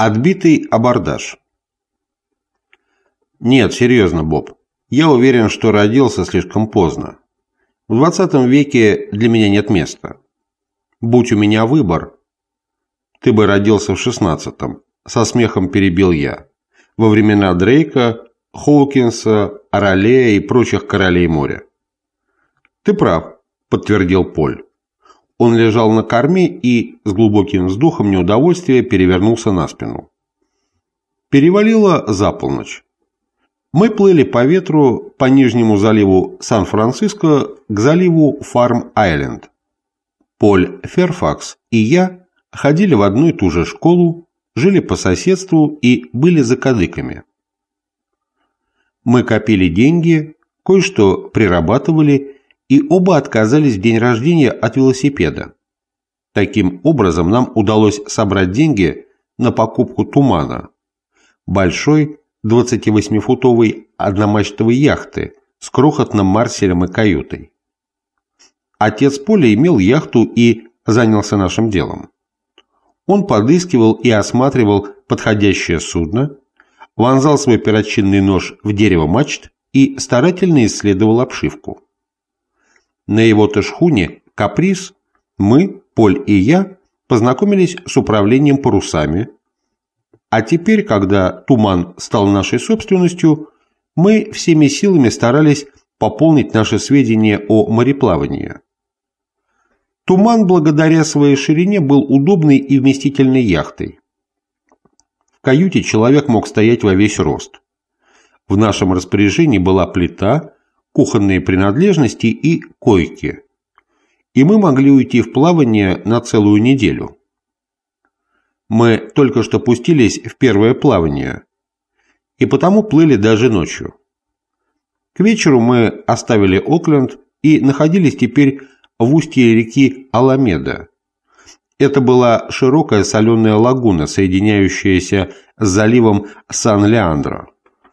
Отбитый абордаж. Нет, серьезно, Боб. Я уверен, что родился слишком поздно. В 20 веке для меня нет места. Будь у меня выбор, ты бы родился в 16-м, со смехом перебил я, во времена Дрейка, Хоукинса, Роллея и прочих королей моря. Ты прав, подтвердил Поль. Он лежал на корме и с глубоким вздохом неудовольствия перевернулся на спину. Перевалило за полночь. Мы плыли по ветру по нижнему заливу Сан-Франциско к заливу Фарм-Айленд. Поль Ферфакс и я ходили в одну и ту же школу, жили по соседству и были закадыками. Мы копили деньги, кое-что прирабатывали и оба отказались в день рождения от велосипеда. Таким образом, нам удалось собрать деньги на покупку «Тумана» – большой 28-футовой одномачтовой яхты с крохотным марселем и каютой. Отец Поля имел яхту и занялся нашим делом. Он подыскивал и осматривал подходящее судно, вонзал свой перочинный нож в дерево мачт и старательно исследовал обшивку. На его-то шхуне «Каприз» мы, Поль и я, познакомились с управлением парусами, а теперь, когда «Туман» стал нашей собственностью, мы всеми силами старались пополнить наши сведения о мореплавании. «Туман» благодаря своей ширине был удобной и вместительной яхтой. В каюте человек мог стоять во весь рост. В нашем распоряжении была плита, кухонные принадлежности и койки. И мы могли уйти в плавание на целую неделю. Мы только что пустились в первое плавание, и потому плыли даже ночью. К вечеру мы оставили Окленд и находились теперь в устье реки Аламеда. Это была широкая соленая лагуна, соединяющаяся с заливом Сан-Леандро.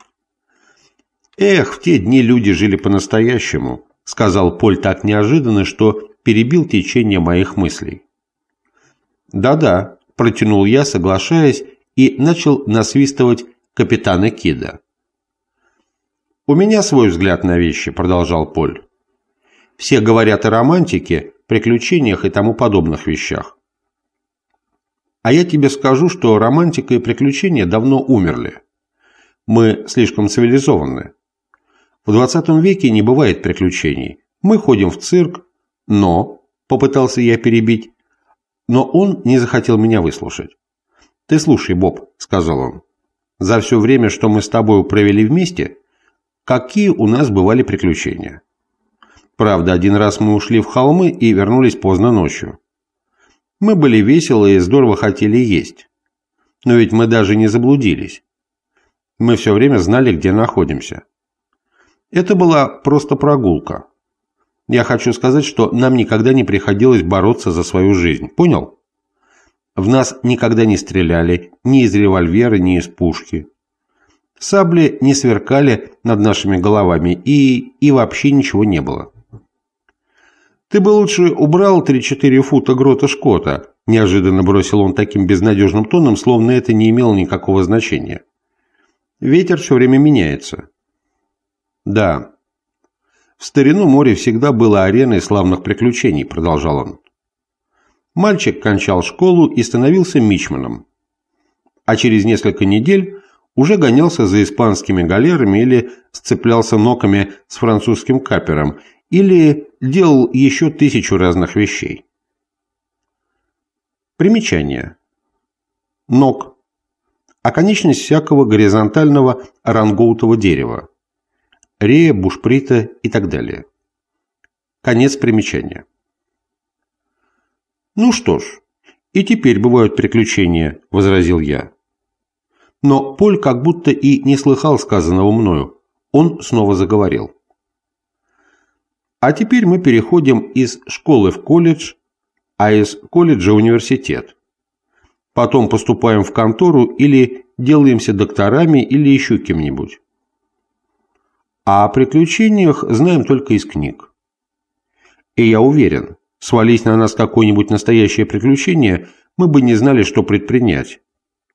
«Эх, в те дни люди жили по-настоящему», — сказал Поль так неожиданно, что перебил течение моих мыслей. «Да-да», — протянул я, соглашаясь, и начал насвистывать капитана Кида. «У меня свой взгляд на вещи», — продолжал Поль. «Все говорят о романтике, приключениях и тому подобных вещах. А я тебе скажу, что романтика и приключения давно умерли. Мы слишком цивилизованы. В 20 веке не бывает приключений. Мы ходим в цирк, но, попытался я перебить, но он не захотел меня выслушать. «Ты слушай, Боб», — сказал он, — «за все время, что мы с тобой провели вместе, какие у нас бывали приключения? Правда, один раз мы ушли в холмы и вернулись поздно ночью. Мы были веселы и здорово хотели есть. Но ведь мы даже не заблудились. Мы все время знали, где находимся. Это была просто прогулка. Я хочу сказать, что нам никогда не приходилось бороться за свою жизнь. Понял? В нас никогда не стреляли ни из револьвера, ни из пушки. Сабли не сверкали над нашими головами, и вообще ничего не было. Ты бы лучше убрал 3-4 фута грота Шкота, неожиданно бросил он таким безнадежным тоном, словно это не имело никакого значения. Ветер все время меняется. Да. В старину море всегда было ареной славных приключений, продолжал он. Мальчик кончал школу и становился мичманом. А через несколько недель уже гонялся за испанскими галерами или сцеплялся ноками с французским капером, или делал еще 1000 разных вещей. Примечание. Нок. Оконечность всякого горизонтального рангоутового дерева. Рея, бушприта и так далее. Конец примечания. «Ну что ж, и теперь бывают приключения», — возразил я. Но Поль как будто и не слыхал сказанного мною. Он снова заговорил. «А теперь мы переходим из школы в колледж, а из колледжа в университет. Потом поступаем в контору или делаемся докторами или еще кем-нибудь. А о приключениях знаем только из книг. И я уверен, свались на нас какое-нибудь настоящее приключение, мы бы не знали, что предпринять.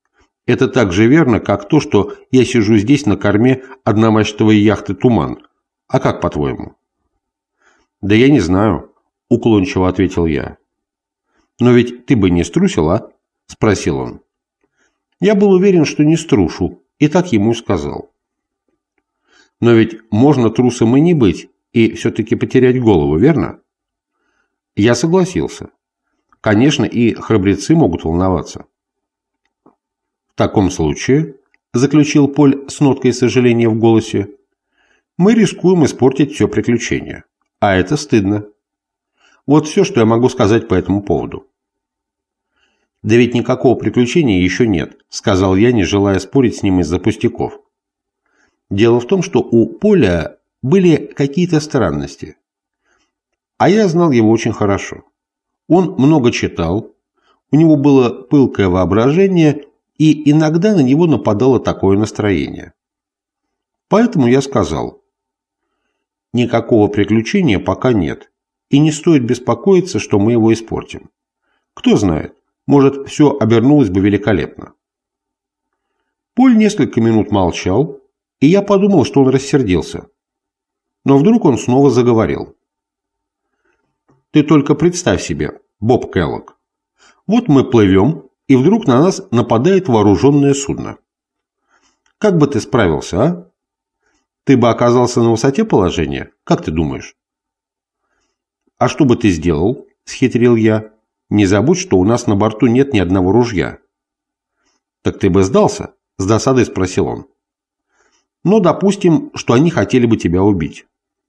Это так же верно, как то, что я сижу здесь на корме одномачтовой яхты «Туман». А как, по-твоему? Да я не знаю, уклончиво ответил я. Но ведь ты бы не струсил, а? Спросил он. Я был уверен, что не струшу, и так ему и сказал. Но ведь можно трусом и не быть, и все-таки потерять голову, верно? Я согласился. Конечно, и храбрецы могут волноваться. В таком случае, заключил Поль с ноткой сожаления в голосе, мы рискуем испортить все приключение. А это стыдно. Вот все, что я могу сказать по этому поводу. Да ведь никакого приключения еще нет, сказал я, не желая спорить с ним из-за пустяков. Дело в том, что у Поля были какие-то странности. А я знал его очень хорошо. Он много читал, у него было пылкое воображение, и иногда на него нападало такое настроение. Поэтому я сказал, никакого приключения пока нет, и не стоит беспокоиться, что мы его испортим. Кто знает, может, все обернулось бы великолепно. Поль несколько минут молчал, и я подумал, что он рассердился. Но вдруг он снова заговорил. Ты только представь себе, Боб Келлог. Вот мы плывем, и вдруг на нас нападает вооруженное судно. Как бы ты справился, а? Ты бы оказался на высоте положения? Как ты думаешь? А что бы ты сделал? Схитрил я. Не забудь, что у нас на борту нет ни одного ружья. Так ты бы сдался? С досадой спросил он. Но допустим, что они хотели бы тебя убить.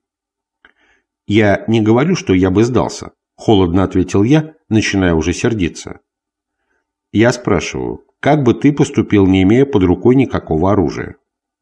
Я не говорю, что я бы сдался, холодно ответил я, начиная уже сердиться. Я спрашиваю, как бы ты поступил, не имея под рукой никакого оружия?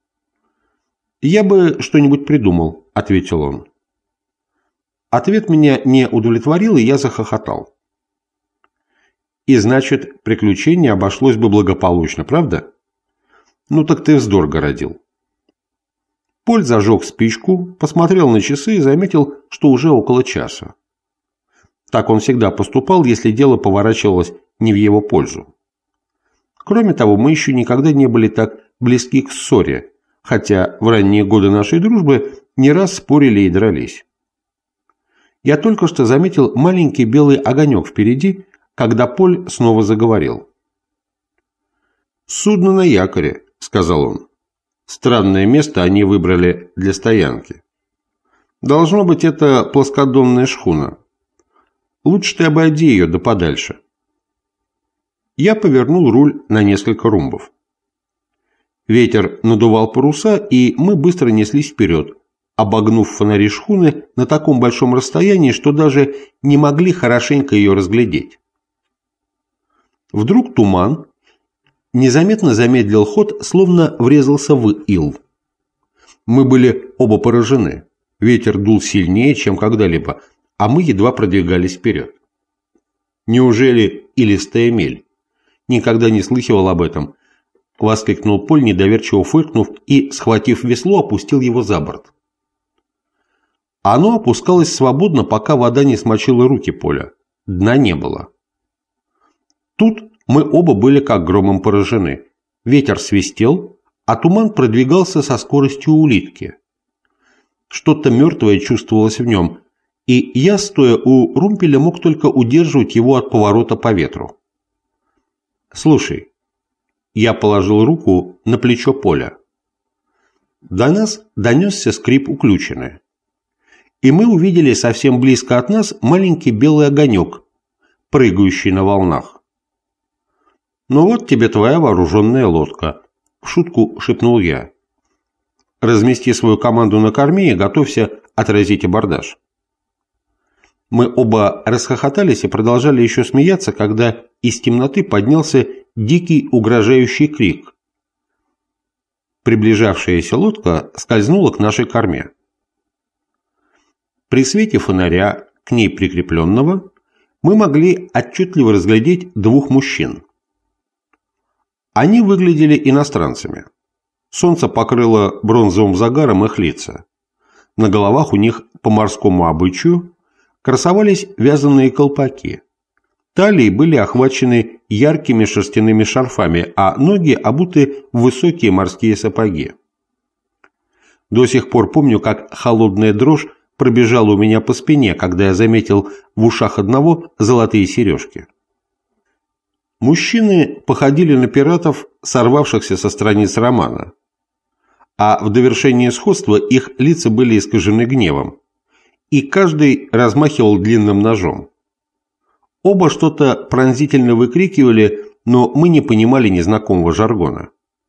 Я бы что-нибудь придумал, ответил он. Ответ меня не удовлетворил, и я захохотал. И значит, приключение обошлось бы благополучно, правда? Ну так ты вздор городил. Поль зажег спичку, посмотрел на часы и заметил, что уже около часа. Так он всегда поступал, если дело поворачивалось не в его пользу. Кроме того, мы еще никогда не были так близки к ссоре, хотя в ранние годы нашей дружбы не раз спорили и дрались. Я только что заметил маленький белый огонек впереди, когда Поль снова заговорил. «Судно на якоре», — сказал он. Странное место они выбрали для стоянки. Должно быть, это плоскодонная шхуна. Лучше ты обойди ее да подальше. Я повернул руль на несколько румбов. Ветер надувал паруса, и мы быстро неслись вперед, обогнув фонари шхуны на таком большом расстоянии, что даже не могли хорошенько ее разглядеть. Вдруг туман незаметно замедлил ход, словно врезался в ил. Мы были оба поражены. Ветер дул сильнее, чем когда-либо, а мы едва продвигались вперед. Неужели илистая мель? Никогда не слыхивал об этом, воскликнул Поль, недоверчиво фыркнув, и, схватив весло, опустил его за борт. Оно опускалось свободно, пока вода не смочила руки Поля. Дна не было. Тут мы оба были как громом поражены. Ветер свистел, а туман продвигался со скоростью улитки. Что-то мертвое чувствовалось в нем, и я, стоя у румпеля, мог только удерживать его от поворота по ветру. «Слушай», я положил руку на плечо Поля. До нас донесся скрип уключины, и мы увидели совсем близко от нас маленький белый огонек, прыгающий на волнах. «Ну вот тебе твоя вооруженная лодка», – в шутку шепнул я. «Размести свою команду на корме и готовься отразить абордаж». Мы оба расхохотались и продолжали еще смеяться, когда из темноты поднялся дикий угрожающий крик. Приближавшаяся лодка скользнула к нашей корме. При свете фонаря, к ней прикрепленного, мы могли отчетливо разглядеть двух мужчин. Они выглядели иностранцами. Солнце покрыло бронзовым загаром их лица. На головах у них, по морскому обычаю, красовались вязаные колпаки. Талии были охвачены яркими шерстяными шарфами, а ноги обуты в высокие морские сапоги. До сих пор помню, как холодная дрожь пробежала у меня по спине, когда я заметил в ушах одного золотые сережки. Мужчины походили на пиратов, сорвавшихся со страниц романа, а в довершение сходства их лица были искажены гневом, и каждый размахивал длинным ножом. Оба что-то пронзительно выкрикивали, но мы не понимали незнакомого жаргона.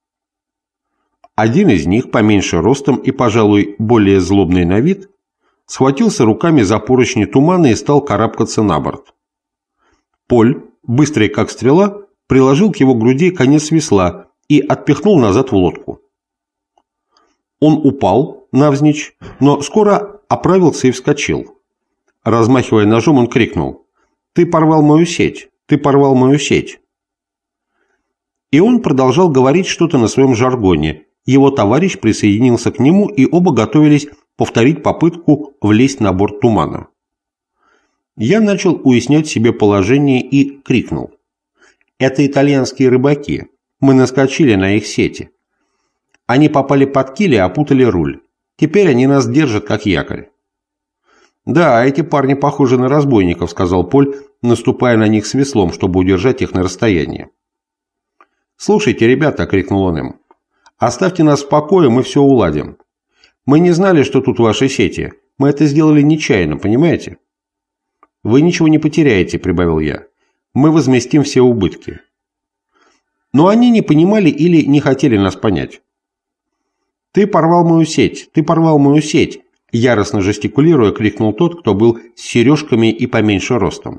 Один из них, поменьше ростом и, пожалуй, более злобный на вид, схватился руками за поручни Тумана и стал карабкаться на борт. Поль, быстрый как стрела, приложил к его груди конец весла и отпихнул назад в лодку. Он упал навзничь, но скоро оправился и вскочил. Размахивая ножом, он крикнул: «Ты порвал мою сеть! Ты порвал мою сеть!» И он продолжал говорить что-то на своем жаргоне. Его товарищ присоединился к нему, и оба готовились повторить попытку влезть на борт Тумана. Я начал уяснять себе положение и крикнул: «Это итальянские рыбаки. Мы наскочили на их сети. Они попали под киль и опутали руль. Теперь они нас держат как якорь». «Да, эти парни похожи на разбойников», — сказал Поль, наступая на них с веслом, чтобы удержать их на расстоянии. «Слушайте, ребята», — крикнул он им, — «оставьте нас в покое, мы все уладим. Мы не знали, что тут ваши сети. Мы это сделали нечаянно, понимаете?» «Вы ничего не потеряете», — прибавил я. «Мы возместим все убытки». Но они не понимали или не хотели нас понять. «Ты порвал мою сеть! Ты порвал мою сеть!» Яростно жестикулируя, крикнул тот, кто был с сережками и поменьше ростом.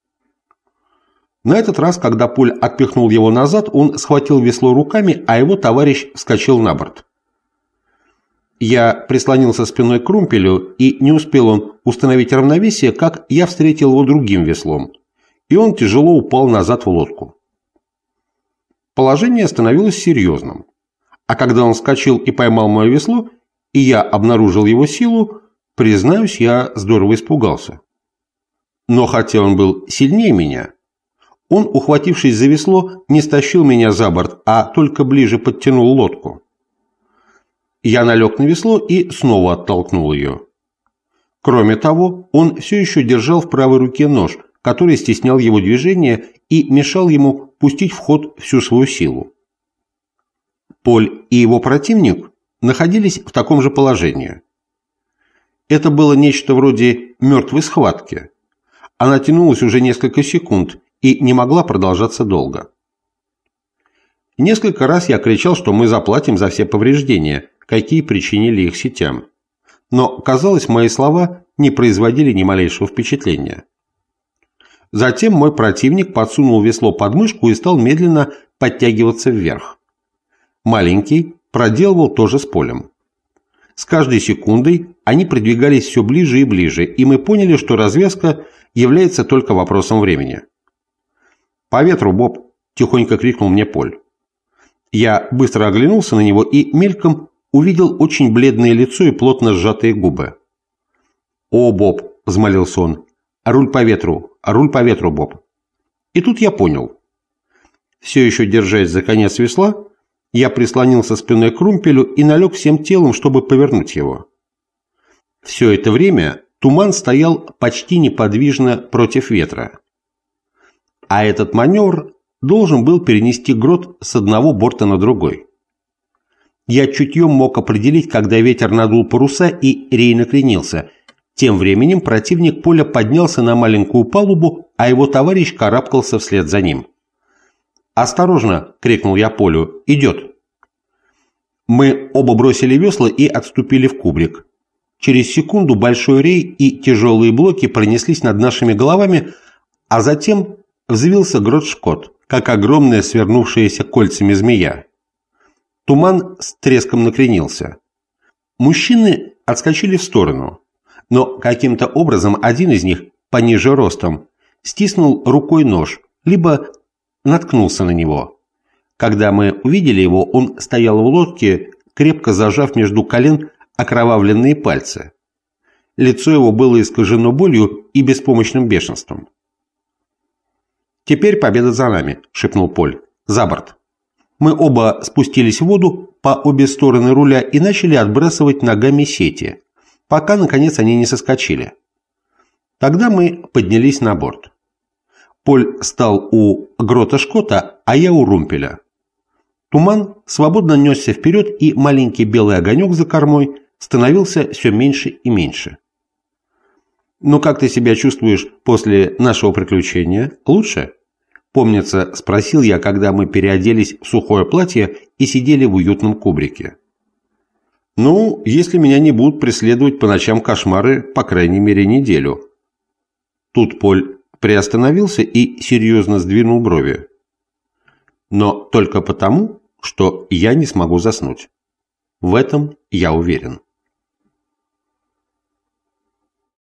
На этот раз, когда Поль отпихнул его назад, он схватил весло руками, а его товарищ вскочил на борт. Я прислонился спиной к румпелю, и не успел он установить равновесие, как я встретил его другим веслом, и он тяжело упал назад в лодку. Положение становилось серьезным, а когда он вскочил и поймал мое весло, и я обнаружил его силу, признаюсь, я здорово испугался. Но хотя он был сильнее меня, он, ухватившись за весло, не стащил меня за борт, а только ближе подтянул лодку. Я налег на весло и снова оттолкнул ее. Кроме того, он все еще держал в правой руке нож, который стеснял его движение и мешал ему пустить в ход всю свою силу. Поль и его противник находились в таком же положении. Это было нечто вроде мертвой схватки. Она тянулась уже несколько секунд и не могла продолжаться долго. Несколько раз я кричал, что мы заплатим за все повреждения, какие причинили их сетям. Но, казалось, мои слова не производили ни малейшего впечатления. Затем мой противник подсунул весло под мышку и стал медленно подтягиваться вверх. Маленький проделывал то же с Полем. С каждой секундой они продвигались все ближе и ближе, и мы поняли, что развязка является только вопросом времени. «По ветру, Боб!» – тихонько крикнул мне Поль. Я быстро оглянулся на него и мельком увидел очень бледное лицо и плотно сжатые губы. «О, Боб!» – взмолился он. руль по ветру, Боб!» И тут я понял. Все еще держась за конец весла, я прислонился спиной к румпелю и налег всем телом, чтобы повернуть его. Все это время Туман стоял почти неподвижно против ветра. А этот маневр должен был перенести грот с одного борта на другой. Я чутьем мог определить, когда ветер надул паруса и рей накренился. Тем временем противник Поля поднялся на маленькую палубу, а его товарищ карабкался вслед за ним. «Осторожно!» – крикнул я Полю. «Идет!» Мы оба бросили весла и отступили в кубрик. Через секунду большой рей и тяжелые блоки пронеслись над нашими головами, а затем взвился грот-шкот, как огромная свернувшаяся кольцами змея. Туман с треском накренился. Мужчины отскочили в сторону, но каким-то образом один из них, пониже ростом, стиснул рукой нож, либо наткнулся на него. Когда мы увидели его, он стоял в лодке, крепко зажав между колен окровавленные пальцы. Лицо его было искажено болью и беспомощным бешенством. «Теперь победа за нами», – шепнул Поль. «За борт». Мы оба спустились в воду по обе стороны руля и начали отбрасывать ногами сети, пока, наконец, они не соскочили. Тогда мы поднялись на борт. Поль стал у грота Шкота, а я у румпеля. Туман свободно несся вперед, и маленький белый огонек за кормой становился все меньше и меньше. «Ну как ты себя чувствуешь после нашего приключения? Лучше?» Помнится, спросил я, когда мы переоделись в сухое платье и сидели в уютном кубрике. «Ну, если меня не будут преследовать по ночам кошмары, по крайней мере, неделю». Тут Поль приостановился и серьезно сдвинул брови. «Но только потому, что я не смогу заснуть. В этом я уверен».